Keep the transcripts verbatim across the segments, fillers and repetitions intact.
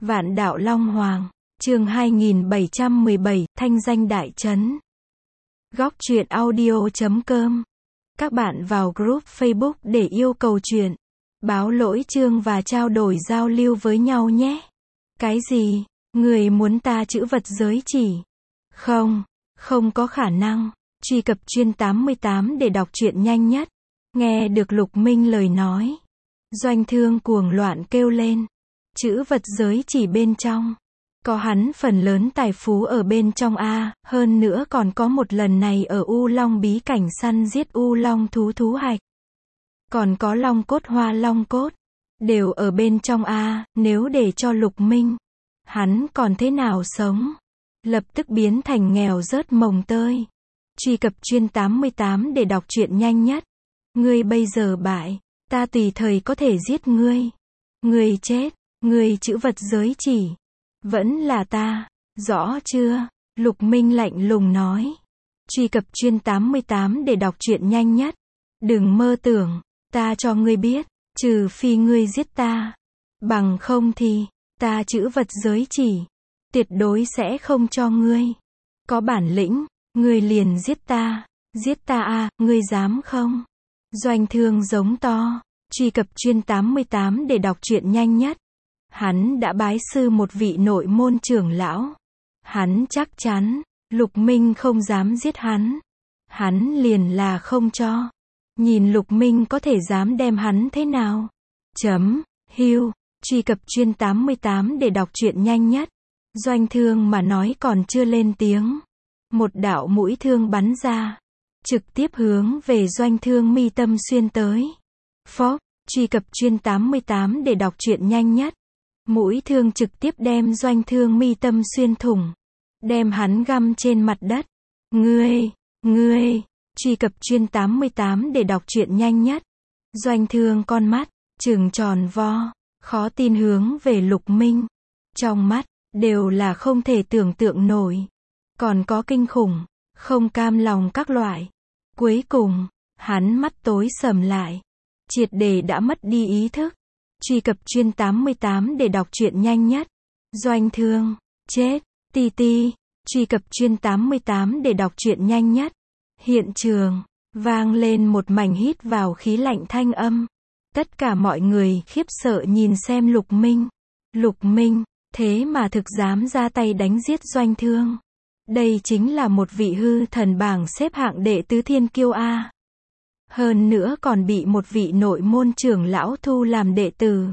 Vạn Đạo Long Hoàng, chương hai nghìn bảy trăm mười bảy, thanh danh đại trấn. Góc truyện audio chấm com. Các bạn vào group Facebook để yêu cầu truyện, báo lỗi chương và trao đổi giao lưu với nhau nhé. Cái gì? Người muốn ta chữ vật giới chỉ? Không, không có khả năng. Truy cập chuyên tám mươi tám để đọc truyện nhanh nhất. Nghe được Lục Minh lời nói, Doanh Thương cuồng loạn kêu lên. Chữ vật giới chỉ bên trong, có hắn phần lớn tài phú ở bên trong a, hơn nữa còn có một lần này ở U Long bí cảnh săn giết U Long thú thú hạch. Còn có long cốt hoa long cốt, đều ở bên trong a, nếu để cho Lục Minh, hắn còn thế nào sống? Lập tức biến thành nghèo rớt mồng tơi. Truy cập chuyên tám mươi tám để đọc truyện nhanh nhất. Ngươi bây giờ bại, ta tùy thời có thể giết ngươi. Ngươi chết, ngươi chữ vật giới chỉ, vẫn là ta, rõ chưa? Lục Minh lạnh lùng nói. Truy cập chuyên tám mươi tám để đọc truyện nhanh nhất. Đừng mơ tưởng, ta cho ngươi biết, trừ phi ngươi giết ta, bằng không thì, ta chữ vật giới chỉ, tuyệt đối sẽ không cho ngươi. Có bản lĩnh, ngươi liền giết ta, giết ta a, ngươi dám không? Doanh Thương giống to. Truy cập chuyên tám mươi tám để đọc truyện nhanh nhất. Hắn đã bái sư một vị nội môn trưởng lão. Hắn chắc chắn, Lục Minh không dám giết hắn. Hắn liền là không cho. Nhìn Lục Minh có thể dám đem hắn thế nào? Chấm, hưu, truy cập chuyên tám mươi tám để đọc truyện nhanh nhất. Doanh Thương mà nói còn chưa lên tiếng. Một đạo mũi thương bắn ra. Trực tiếp hướng về Doanh Thương mi tâm xuyên tới. Phốc, truy cập chuyên tám mươi tám để đọc truyện nhanh nhất. Mũi thương trực tiếp đem Doanh Thương mi tâm xuyên thủng. Đem hắn găm trên mặt đất. Ngươi, ngươi, truy cập chuyên tám mươi tám để đọc truyện nhanh nhất. Doanh Thương con mắt, trừng tròn vo, khó tin hướng về Lục Minh. Trong mắt, đều là không thể tưởng tượng nổi. Còn có kinh khủng, không cam lòng các loại. Cuối cùng, hắn mắt tối sầm lại. Triệt để đã mất đi ý thức. Truy cập chuyên tám mươi tám để đọc truyện nhanh nhất. Doanh Thương, chết, ti ti. Truy cập chuyên tám mươi tám để đọc truyện nhanh nhất. Hiện trường, vang lên một mảnh hít vào khí lạnh thanh âm. Tất cả mọi người khiếp sợ nhìn xem Lục Minh. Lục Minh, thế mà thực dám ra tay đánh giết Doanh Thương. Đây chính là một vị hư thần bảng xếp hạng đệ tứ thiên kiêu a. Hơn nữa còn bị một vị nội môn trưởng lão thu làm đệ tử.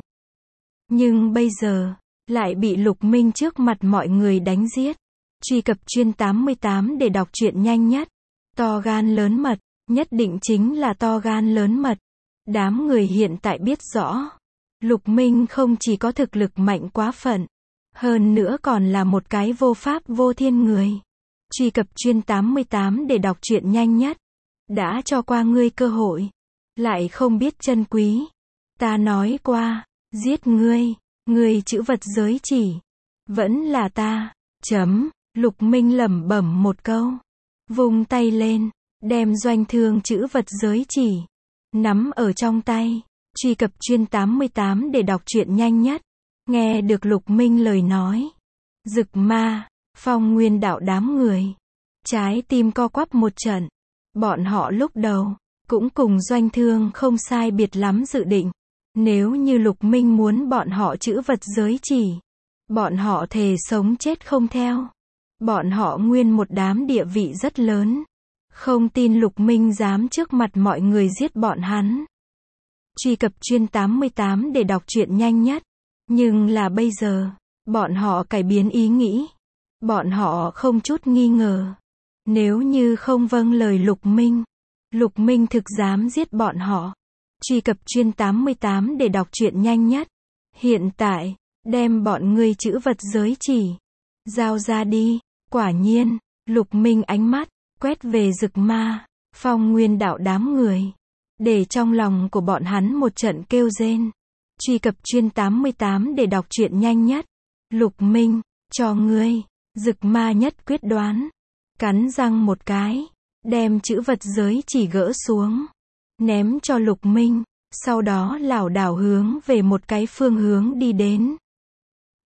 Nhưng bây giờ, lại bị Lục Minh trước mặt mọi người đánh giết. Truy cập chuyên tám mươi tám để đọc truyện nhanh nhất. To gan lớn mật, nhất định chính là to gan lớn mật. Đám người hiện tại biết rõ. Lục Minh không chỉ có thực lực mạnh quá phận, hơn nữa còn là một cái vô pháp vô thiên người. Truy cập chuyên tám mươi tám để đọc truyện nhanh nhất. Đã cho qua ngươi cơ hội, lại không biết trân quý. Ta nói qua, giết ngươi, ngươi chữ vật giới chỉ, vẫn là ta. Chấm, Lục Minh lẩm bẩm một câu. Vung tay lên, đem Doanh Thương chữ vật giới chỉ, nắm ở trong tay. Truy cập chuyên tám mươi tám để đọc truyện nhanh nhất. Nghe được Lục Minh lời nói. Dực Ma, Phong Nguyên đạo đám người. Trái tim co quắp một trận. Bọn họ lúc đầu, cũng cùng Doanh Thương không sai biệt lắm dự định. Nếu như Lục Minh muốn bọn họ chữ vật giới chỉ, bọn họ thề sống chết không theo. Bọn họ nguyên một đám địa vị rất lớn. Không tin Lục Minh dám trước mặt mọi người giết bọn hắn. Truy cập chuyên tám mươi tám để đọc truyện nhanh nhất. Nhưng là bây giờ, bọn họ cải biến ý nghĩ. Bọn họ không chút nghi ngờ. Nếu như không vâng lời Lục Minh, Lục Minh thực dám giết bọn họ. Truy cập chuyên tám mươi tám để đọc truyện nhanh nhất. Hiện tại, đem bọn ngươi chữ vật giới chỉ, giao ra đi. Quả nhiên, Lục Minh ánh mắt, quét về Dực Ma, Phong Nguyên đạo đám người. Để trong lòng của bọn hắn một trận kêu rên. Truy cập chuyên tám mươi tám để đọc truyện nhanh nhất. Lục Minh, cho ngươi. Dực Ma nhất quyết đoán. Cắn răng một cái, đem chữ vật giới chỉ gỡ xuống, ném cho Lục Minh, sau đó lảo đảo hướng về một cái phương hướng đi đến.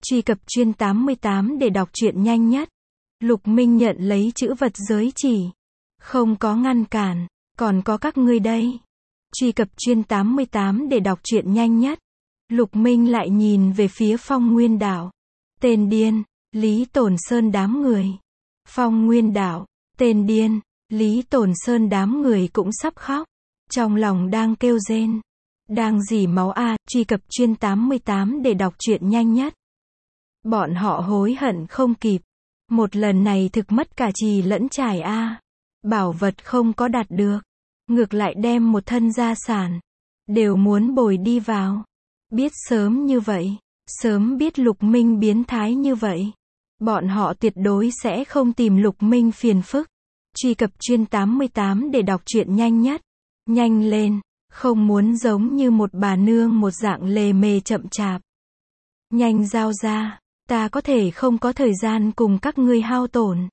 Truy cập chuyên tám mươi tám để đọc truyện nhanh nhất. Lục Minh nhận lấy chữ vật giới chỉ. Không có ngăn cản, còn có các ngươi đây. Truy cập chuyên tám mươi tám để đọc truyện nhanh nhất. Lục Minh lại nhìn về phía Phong Nguyên Đảo. Tên điên, Lý Tổn Sơn đám người. Phong Nguyên Đảo, tên điên, Lý Tổn Sơn đám người cũng sắp khóc. Trong lòng đang kêu rên. Đang rỉ máu a, à, truy cập chuyên tám mươi tám để đọc truyện nhanh nhất. Bọn họ hối hận không kịp. Một lần này thực mất cả trì lẫn trải a. À. Bảo vật không có đạt được. Ngược lại đem một thân gia sản. Đều muốn bồi đi vào. Biết sớm như vậy. Sớm biết Lục Minh biến thái như vậy. Bọn họ tuyệt đối sẽ không tìm Lục Minh phiền phức. Truy cập chuyên tám mươi tám để đọc truyện nhanh nhất. Nhanh lên. Không muốn giống như một bà nương một dạng lề mề chậm chạp. Nhanh giao ra. Ta có thể không có thời gian cùng các ngươi hao tổn.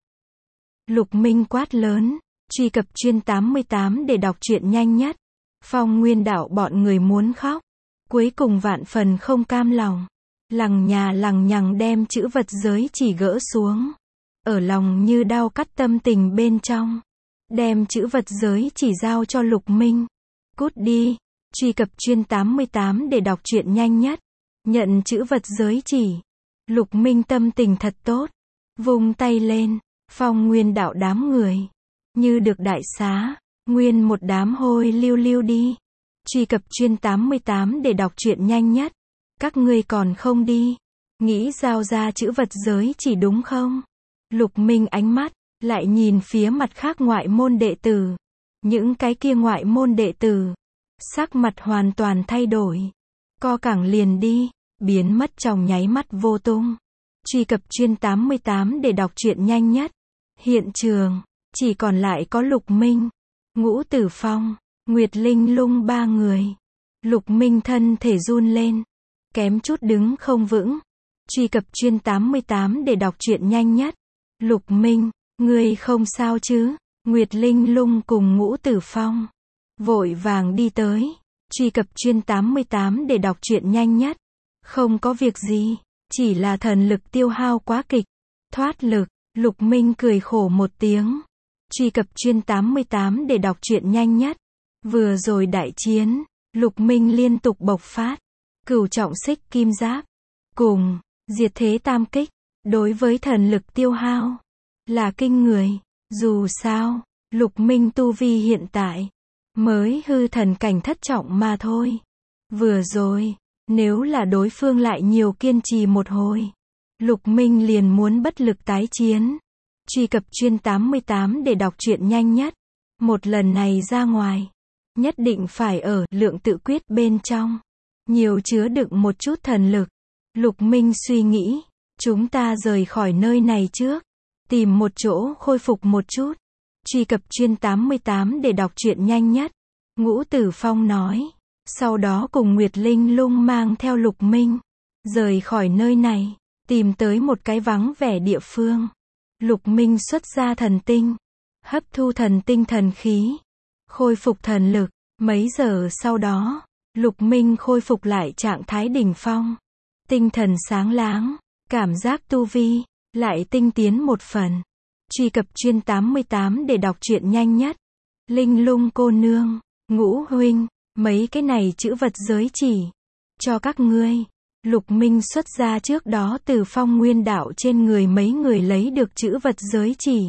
Lục Minh quát lớn. Truy cập chuyên tám mươi tám để đọc truyện nhanh nhất. Phong Nguyên Đảo bọn người muốn khóc. Cuối cùng vạn phần không cam lòng. Lằng nhà lằng nhằng đem chữ vật giới chỉ gỡ xuống. Ở lòng như đau cắt tâm tình bên trong. Đem chữ vật giới chỉ giao cho Lục Minh. Cút đi. Truy cập chuyên tám mươi tám để đọc truyện nhanh nhất. Nhận chữ vật giới chỉ. Lục Minh tâm tình thật tốt. Vung tay lên. Phong Nguyên Đảo đám người. Như được đại xá. Nguyên một đám hôi lưu lưu đi. Truy cập chuyên tám mươi tám để đọc truyện nhanh nhất. Các ngươi còn không đi. Nghĩ giao ra chữ vật giới chỉ đúng không? Lục Minh ánh mắt. Lại nhìn phía mặt khác ngoại môn đệ tử. Những cái kia ngoại môn đệ tử. Sắc mặt hoàn toàn thay đổi. Co cẳng liền đi. Biến mất trong nháy mắt vô tung. Truy cập chuyên tám mươi tám để đọc truyện nhanh nhất. Hiện trường. Chỉ còn lại có Lục Minh. Ngũ Tử Phong. Nguyệt Linh Lung ba người. Lục Minh thân thể run lên. Kém chút đứng không vững. Truy cập chuyên tám mươi tám để đọc truyện nhanh nhất. Lục Minh. Ngươi không sao chứ? Nguyệt Linh Lung cùng Ngũ Tử Phong. Vội vàng đi tới. Truy cập chuyên tám mươi tám để đọc truyện nhanh nhất. Không có việc gì. Chỉ là thần lực tiêu hao quá kịch. Thoát lực. Lục Minh cười khổ một tiếng. Truy cập chuyên tám mươi tám để đọc truyện nhanh nhất. Vừa rồi đại chiến. Lục Minh liên tục bộc phát. Cửu trọng xích kim giáp. Cùng. Diệt thế tam kích. Đối với thần lực tiêu hao. Là kinh người. Dù sao. Lục Minh tu vi hiện tại. Mới hư thần cảnh thất trọng mà thôi. Vừa rồi. Nếu là đối phương lại nhiều kiên trì một hồi. Lục Minh liền muốn bất lực tái chiến. Truy cập chuyên tám mươi tám để đọc truyện nhanh nhất. Một lần này ra ngoài. Nhất định phải ở lượng tự quyết bên trong. Nhiều chứa đựng một chút thần lực. Lục Minh suy nghĩ. Chúng ta rời khỏi nơi này trước. Tìm một chỗ khôi phục một chút. Truy cập chuyên tám mươi tám để đọc truyện nhanh nhất. Ngũ Tử Phong nói. Sau đó cùng Nguyệt Linh Lung mang theo Lục Minh. Rời khỏi nơi này. Tìm tới một cái vắng vẻ địa phương. Lục Minh xuất ra thần tinh. Hấp thu thần tinh thần khí. Khôi phục thần lực. Mấy giờ sau đó. Lục Minh khôi phục lại trạng thái đỉnh phong. Tinh thần sáng láng. Cảm giác tu vi. Lại tinh tiến một phần. Truy cập chuyên tám mươi tám để đọc truyện nhanh nhất. Linh Lung cô nương. Ngũ huynh. Mấy cái này chữ vật giới chỉ. Cho các ngươi. Lục Minh xuất ra trước đó từ Phong Nguyên Đảo trên người mấy người lấy được chữ vật giới chỉ.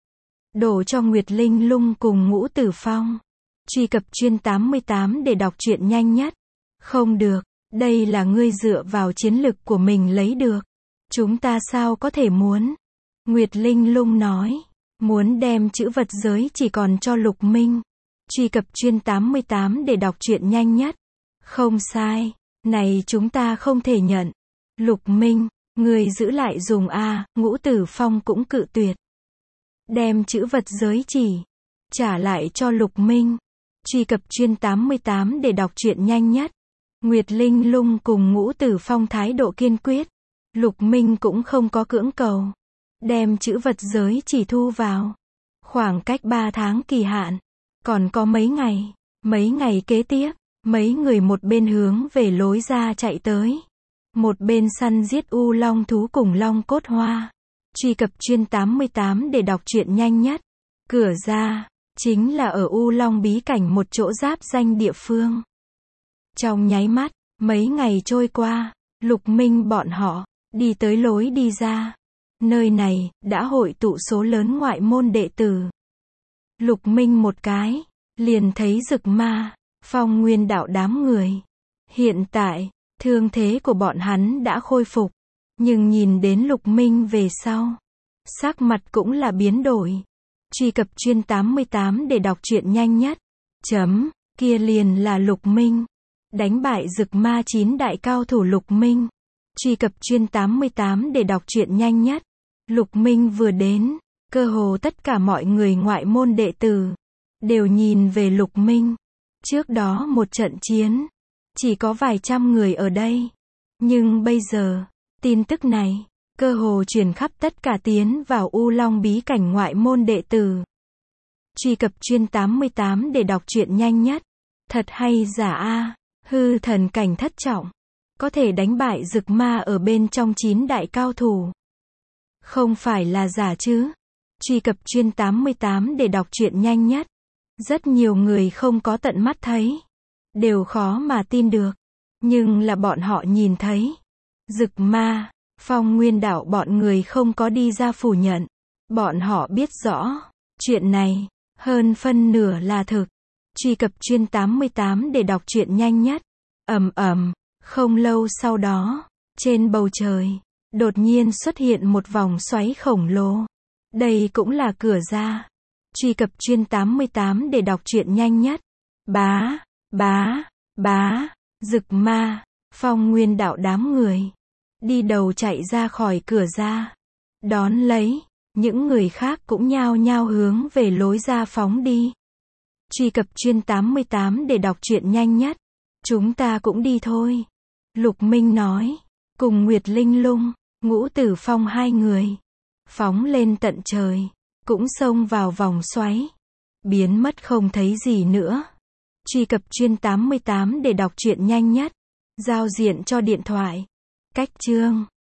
Đổ cho Nguyệt Linh Lung cùng Ngũ Tử Phong. Truy cập chuyên tám mươi tám để đọc truyện nhanh nhất. Không được. Đây là ngươi dựa vào chiến lực của mình lấy được. Chúng ta sao có thể muốn. Nguyệt Linh Lung nói. Muốn đem chữ vật giới chỉ còn cho Lục Minh. Truy cập chuyên tám mươi tám để đọc truyện nhanh nhất. Không sai. Này chúng ta không thể nhận. Lục Minh. Người giữ lại dùng a. Ngũ Tử Phong cũng cự tuyệt. Đem chữ vật giới chỉ. Trả lại cho Lục Minh. Truy cập chuyên tám mươi tám để đọc truyện nhanh nhất. Nguyệt Linh Lung cùng Ngũ Tử Phong thái độ kiên quyết. Lục Minh cũng không có cưỡng cầu. Đem chữ vật giới chỉ thu vào. Khoảng cách ba tháng kỳ hạn. Còn có mấy ngày. Mấy ngày kế tiếp. Mấy người một bên hướng về lối ra chạy tới. Một bên săn giết u long thú cùng long cốt hoa. Truy cập chuyên tám mươi tám để đọc truyện nhanh nhất. Cửa ra, chính là ở U Long bí cảnh một chỗ giáp danh địa phương. Trong nháy mắt, mấy ngày trôi qua, Lục Minh bọn họ, đi tới lối đi ra. Nơi này, đã hội tụ số lớn ngoại môn đệ tử. Lục Minh một cái, liền thấy Dực Ma, Phong Nguyên đạo đám người. Hiện tại, thương thế của bọn hắn đã khôi phục. Nhưng nhìn đến Lục Minh về sau, sắc mặt cũng là biến đổi. Truy cập chuyên tám mươi tám để đọc truyện nhanh nhất. Chấm, kia liền là Lục Minh. Đánh bại Dực Ma chín đại cao thủ Lục Minh. Truy cập chuyên tám mươi tám để đọc truyện nhanh nhất. Lục Minh vừa đến, cơ hồ tất cả mọi người ngoại môn đệ tử đều nhìn về Lục Minh. Trước đó một trận chiến, chỉ có vài trăm người ở đây. Nhưng bây giờ, tin tức này, cơ hồ truyền khắp tất cả tiến vào U Long bí cảnh ngoại môn đệ tử. Truy cập chuyên tám mươi tám để đọc truyện nhanh nhất. Thật hay giả a, hư thần cảnh thất trọng, có thể đánh bại Dực Ma ở bên trong chín đại cao thủ. Không phải là giả chứ? Truy cập chuyên tám mươi tám để đọc truyện nhanh nhất. Rất nhiều người không có tận mắt thấy, đều khó mà tin được. Nhưng là bọn họ nhìn thấy. Dực Ma, Phong Nguyên đạo bọn người không có đi ra phủ nhận. Bọn họ biết rõ, chuyện này, hơn phân nửa là thực. Truy cập chuyên tám mươi tám để đọc truyện nhanh nhất. Ầm ầm, không lâu sau đó, trên bầu trời, đột nhiên xuất hiện một vòng xoáy khổng lồ. Đây cũng là cửa ra. Truy cập chuyên tám mươi tám để đọc truyện nhanh nhất. Bá, bá, bá, Dực Ma, Phong Nguyên đạo đám người đi đầu chạy ra khỏi cửa ra. Đón lấy, những người khác cũng nhao nhao hướng về lối ra phóng đi. Truy cập chuyên tám mươi tám để đọc truyện nhanh nhất. Chúng ta cũng đi thôi. Lục Minh nói, cùng Nguyệt Linh Lung, Ngũ Tử Phong hai người, phóng lên tận trời, cũng xông vào vòng xoáy, biến mất không thấy gì nữa. Truy cập chuyên tám mươi tám để đọc truyện nhanh nhất. Giao diện cho điện thoại. Cách chương